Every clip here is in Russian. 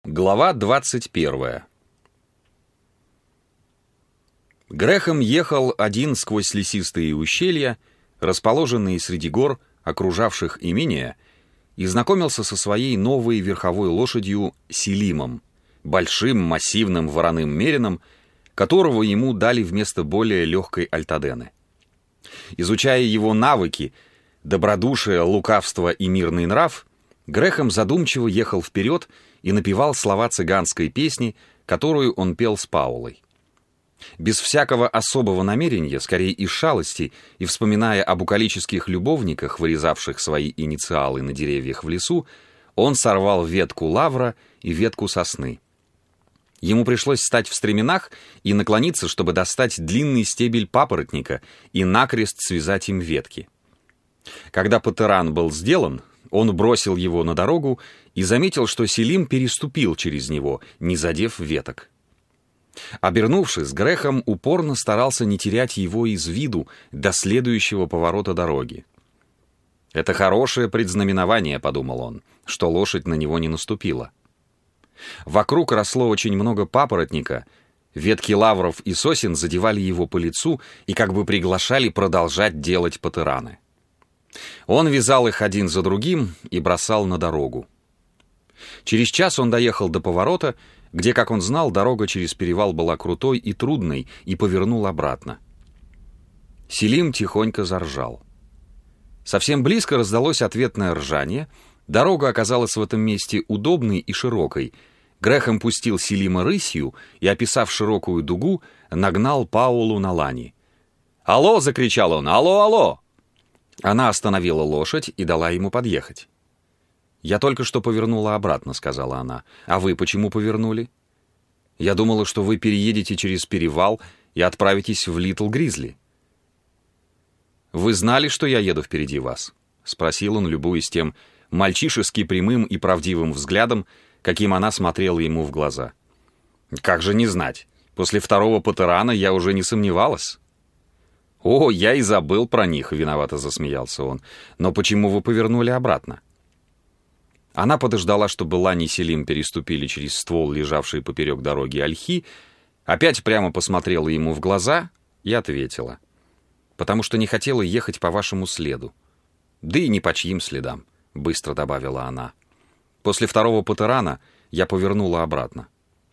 Глава 21. Грэхэм ехал один сквозь лесистые ущелья, расположенные среди гор, окружавших имение, и знакомился со своей новой верховой лошадью Селимом, большим массивным вороным мерином, которого ему дали вместо более легкой альтадены. Изучая его навыки, добродушие, лукавство и мирный нрав, Грэхэм задумчиво ехал вперед и напевал слова цыганской песни, которую он пел с Паулой. Без всякого особого намерения, скорее из шалости, и вспоминая об букалических любовниках, вырезавших свои инициалы на деревьях в лесу, он сорвал ветку лавра и ветку сосны. Ему пришлось встать в стременах и наклониться, чтобы достать длинный стебель папоротника и накрест связать им ветки. Когда патеран был сделан, он бросил его на дорогу и заметил, что Селим переступил через него, не задев веток. Обернувшись, Грэхэм упорно старался не терять его из виду до следующего поворота дороги. «Это хорошее предзнаменование», — подумал он, — что лошадь на него не наступила. Вокруг росло очень много папоротника, ветки лавров и сосен задевали его по лицу и как бы приглашали продолжать делать патераны. Он вязал их один за другим и бросал на дорогу. Через час он доехал до поворота, где, как он знал, дорога через перевал была крутой и трудной, и повернул обратно. Селим тихонько заржал. Совсем близко раздалось ответное ржание. Дорога оказалась в этом месте удобной и широкой. Грэхэм пустил Селима рысью и, описав широкую дугу, нагнал Паулу на лани. «Алло!» — закричал он. «Алло, алло!» Она остановила лошадь и дала ему подъехать. «Я только что повернула обратно», — сказала она. «А вы почему повернули?» «Я думала, что вы переедете через перевал и отправитесь в Литл Гризли». «Вы знали, что я еду впереди вас?» — спросил он, любуясь тем мальчишески прямым и правдивым взглядом, каким она смотрела ему в глаза. «Как же не знать? После второго патерана я уже не сомневалась». «О, я и забыл про них», — виновато засмеялся он. «Но почему вы повернули обратно?» Она подождала, чтобы Лани и Селим переступили через ствол, лежавший поперек дороги ольхи, опять прямо посмотрела ему в глаза и ответила. «Потому что не хотела ехать по вашему следу. Да и не по чьим следам», — быстро добавила она. «После второго патерана я повернула обратно».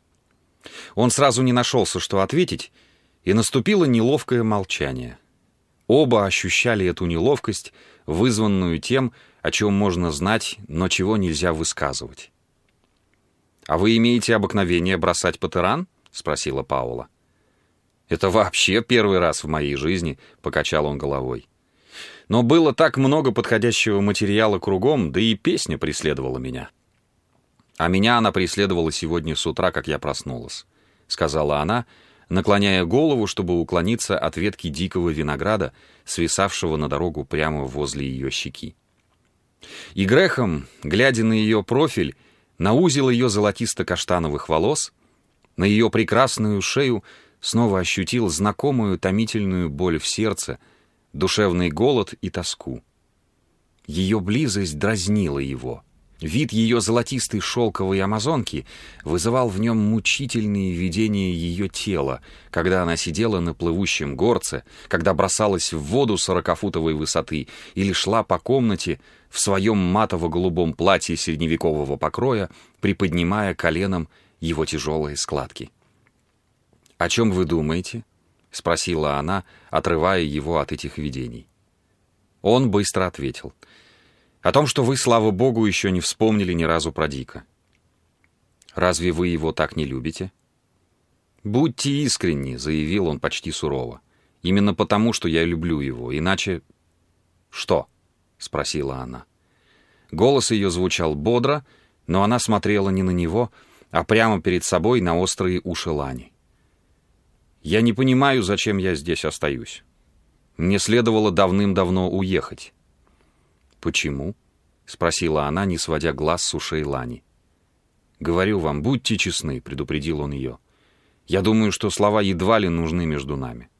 Он сразу не нашелся, что ответить, и наступило неловкое молчание. Оба ощущали эту неловкость, вызванную тем, о чем можно знать, но чего нельзя высказывать. «А вы имеете обыкновение бросать патеран?» — спросила Паула. «Это вообще первый раз в моей жизни», — покачал он головой. «Но было так много подходящего материала кругом, да и песня преследовала меня». «А меня она преследовала сегодня с утра, как я проснулась», — сказала она, наклоняя голову, чтобы уклониться от ветки дикого винограда, свисавшего на дорогу прямо возле ее щеки. И Грэхэм, глядя на ее профиль, на узел ее золотисто-каштановых волос, на ее прекрасную шею, снова ощутил знакомую томительную боль в сердце, душевный голод и тоску. Ее близость дразнила его. Вид ее золотистой шелковой амазонки вызывал в нем мучительные видения ее тела, когда она сидела на плывущем горце, когда бросалась в воду 40-футовой высоты или шла по комнате в своем матово-голубом платье средневекового покроя, приподнимая коленом его тяжелые складки. «О чем вы думаете?» — спросила она, отрывая его от этих видений. Он быстро ответил. «О том, что вы, слава богу, еще не вспомнили ни разу про Дика». «Разве вы его так не любите?» «Будьте искренни», — заявил он почти сурово. «Именно потому, что я люблю его, иначе...» «Что?» — спросила она. Голос ее звучал бодро, но она смотрела не на него, а прямо перед собой на острые уши Лани. «Я не понимаю, зачем я здесь остаюсь. Мне следовало давным-давно уехать». «Почему?» — спросила она, не сводя глаз с ушей Лани. «Говорю вам, будьте честны», — предупредил он ее. «Я думаю, что слова едва ли нужны между нами».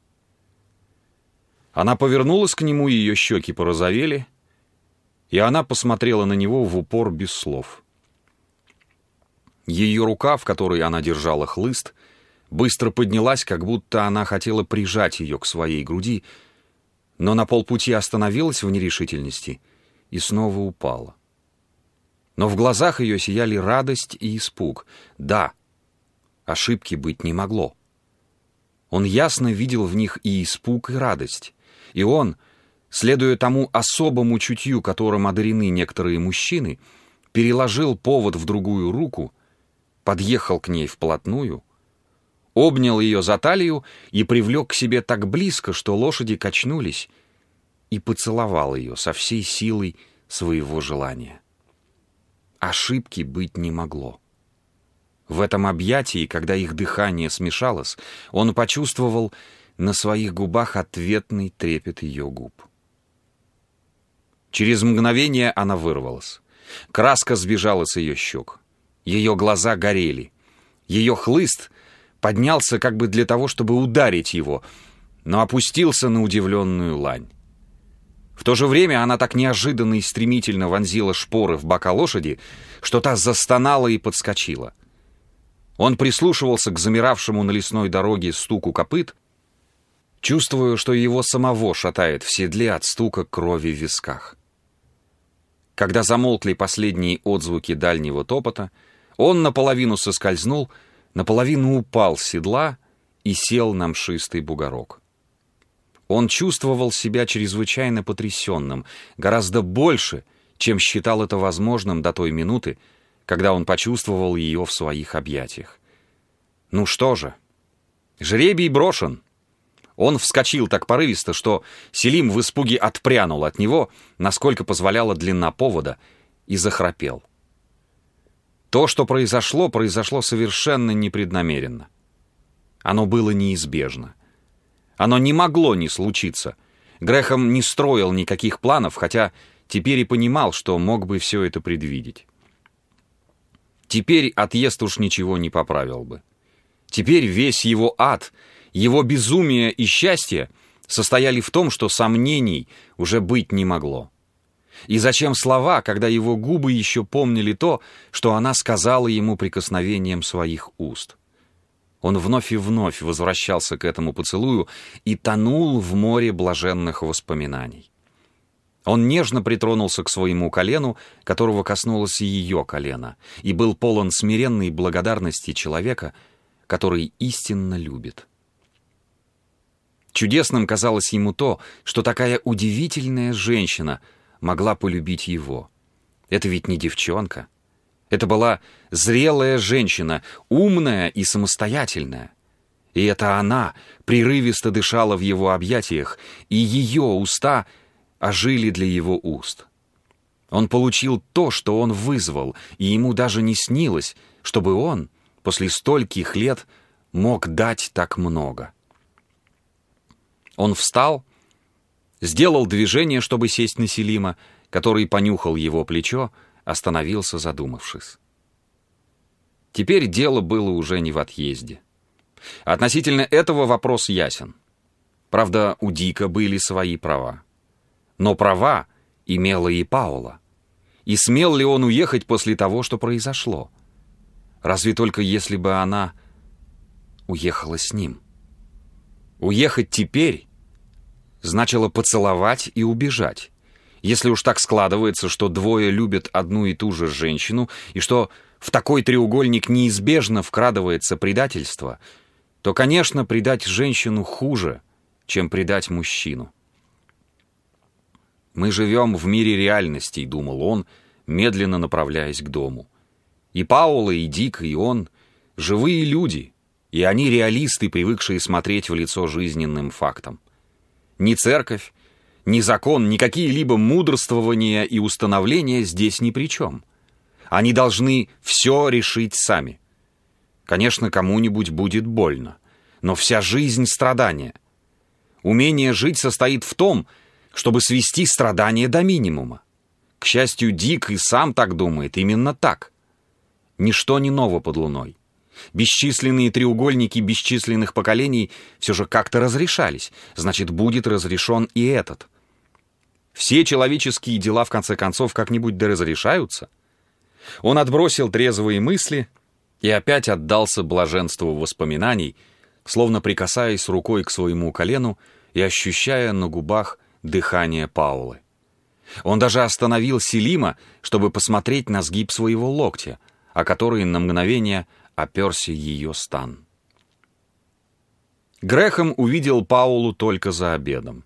Она повернулась к нему, ее щеки порозовели, и она посмотрела на него в упор без слов. Ее рука, в которой она держала хлыст, быстро поднялась, как будто она хотела прижать ее к своей груди, но на полпути остановилась в нерешительности и снова упала. Но в глазах ее сияли радость и испуг. Да, ошибки быть не могло. Он ясно видел в них и испуг, и радость. И он, следуя тому особому чутью, которым одарены некоторые мужчины, переложил повод в другую руку, подъехал к ней вплотную, обнял ее за талию и привлек к себе так близко, что лошади качнулись, и поцеловал ее со всей силой своего желания. Ошибки быть не могло. В этом объятии, когда их дыхание смешалось, он почувствовал на своих губах ответный трепет ее губ. Через мгновение она вырвалась. Краска сбежала с ее щек. Ее глаза горели. Ее хлыст поднялся как бы для того, чтобы ударить его, но опустился на удивленную лань. В то же время она так неожиданно и стремительно вонзила шпоры в бока лошади, что та застонала и подскочила. Он прислушивался к замиравшему на лесной дороге стуку копыт, чувствуя, что его самого шатает в седле от стука крови в висках. Когда замолкли последние отзвуки дальнего топота, он наполовину соскользнул, наполовину упал с седла и сел на мшистый бугорок. Он чувствовал себя чрезвычайно потрясенным, гораздо больше, чем считал это возможным до той минуты, когда он почувствовал ее в своих объятиях. Ну что же, жребий брошен. Он вскочил так порывисто, что Селим в испуге отпрянул от него, насколько позволяла длина повода, и захрапел. То, что произошло, произошло совершенно непреднамеренно. Оно было неизбежно. Оно не могло не случиться. Грэхэм не строил никаких планов, хотя теперь и понимал, что мог бы все это предвидеть. Теперь отъезд уж ничего не поправил бы. Теперь весь его ад, его безумие и счастье состояли в том, что сомнений уже быть не могло. И зачем слова, когда его губы еще помнили то, что она сказала ему прикосновением своих уст? Он вновь и вновь возвращался к этому поцелую и тонул в море блаженных воспоминаний. Он нежно притронулся к своему колену, которого коснулось и ее колено, и был полон смиренной благодарности человека, который истинно любит. Чудесным казалось ему то, что такая удивительная женщина могла полюбить его. Это ведь не девчонка. Это была зрелая женщина, умная и самостоятельная. И это она прерывисто дышала в его объятиях, и ее уста ожили для его уст. Он получил то, что он вызвал, и ему даже не снилось, чтобы он, после стольких лет, мог дать так много. Он встал, сделал движение, чтобы сесть на Селима, который понюхал его плечо, остановился, задумавшись. Теперь дело было уже не в отъезде. Относительно этого вопрос ясен. Правда, у Дика были свои права. Но права имела и Паула. И смел ли он уехать после того, что произошло? Разве только если бы она уехала с ним. Уехать теперь значило поцеловать и убежать. Если уж так складывается, что двое любят одну и ту же женщину, и что в такой треугольник неизбежно вкрадывается предательство, то, конечно, предать женщину хуже, чем предать мужчину. «Мы живем в мире реальностей», — думал он, медленно направляясь к дому. «И Паула, и Дик, и он — живые люди, и они реалисты, привыкшие смотреть в лицо жизненным фактам. Ни церковь, ни закон, ни какие-либо мудрствования и установления здесь ни при чем. Они должны все решить сами. Конечно, кому-нибудь будет больно, но вся жизнь — страдания. Умение жить состоит в том, чтобы свести страдания до минимума. К счастью, Дик и сам так думает, именно так. Ничто не ново под луной. Бесчисленные треугольники бесчисленных поколений все же как-то разрешались, значит, будет разрешен и этот. Все человеческие дела, в конце концов, как-нибудь доразрешаются. Он отбросил трезвые мысли и опять отдался блаженству воспоминаний, словно прикасаясь рукой к своему колену и ощущая на губах дыхание Паулы. Он даже остановил Селима, чтобы посмотреть на сгиб своего локтя, о который на мгновение оперся ее стан. Грэхэм увидел Паулу только за обедом.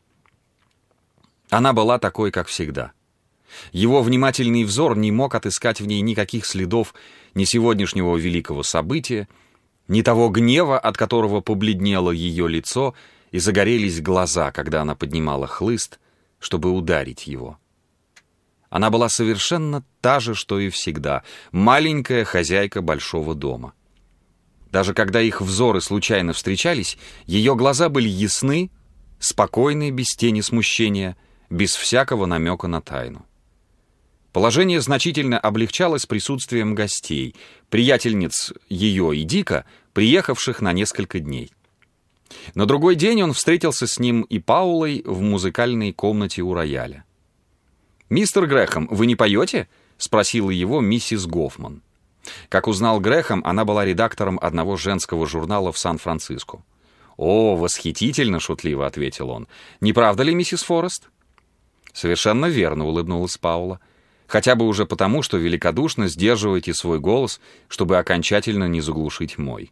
Она была такой, как всегда. Его внимательный взор не мог отыскать в ней никаких следов ни сегодняшнего великого события, ни того гнева, от которого побледнело ее лицо и загорелись глаза, когда она поднимала хлыст, чтобы ударить его. Она была совершенно та же, что и всегда, маленькая хозяйка большого дома. Даже когда их взоры случайно встречались, ее глаза были ясны, спокойны, без тени смущения, без всякого намека на тайну. Положение значительно облегчалось присутствием гостей, приятельниц ее и Дика, приехавших на несколько дней. На другой день он встретился с ним и Паулой в музыкальной комнате у рояля. «Мистер Грэхэм, вы не поете?» — спросила его миссис Гофман. Как узнал Грэхэм, она была редактором одного женского журнала в Сан-Франциско. «О, восхитительно!» — шутливо ответил он. «Не правда ли, миссис Форест?» «Совершенно верно», — улыбнулась Паула. «Хотя бы уже потому, что великодушно сдерживаете свой голос, чтобы окончательно не заглушить мой.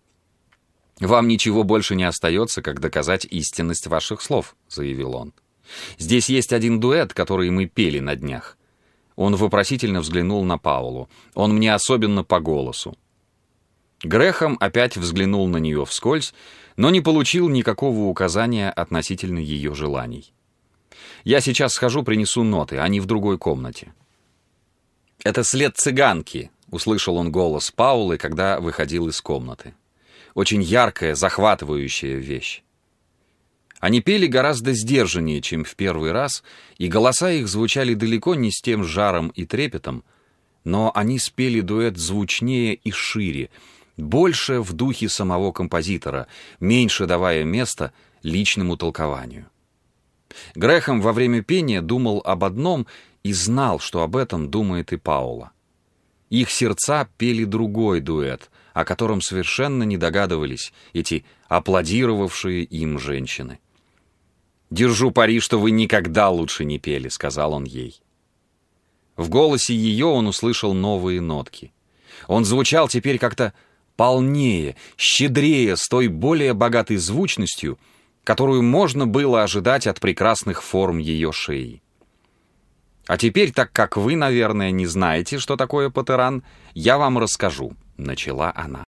Вам ничего больше не остается, как доказать истинность ваших слов», — заявил он. «Здесь есть один дуэт, который мы пели на днях». Он вопросительно взглянул на Паулу. «Он мне особенно по голосу». Грэхэм опять взглянул на нее вскользь, но не получил никакого указания относительно ее желаний. «Я сейчас схожу, принесу ноты, они в другой комнате». «Это след цыганки», — услышал он голос Паулы, когда выходил из комнаты. «Очень яркая, захватывающая вещь». Они пели гораздо сдержаннее, чем в первый раз, и голоса их звучали далеко не с тем жаром и трепетом, но они спели дуэт звучнее и шире, больше в духе самого композитора, меньше давая места личному толкованию. Грэхэм во время пения думал об одном и знал, что об этом думает и Паула. Их сердца пели другой дуэт, о котором совершенно не догадывались эти аплодировавшие им женщины. «Держу пари, что вы никогда лучше не пели», — сказал он ей. В голосе ее он услышал новые нотки. Он звучал теперь как-то полнее, щедрее, с той более богатой звучностью, которую можно было ожидать от прекрасных форм ее шеи. «А теперь, так как вы, наверное, не знаете, что такое патеран, я вам расскажу», — начала она.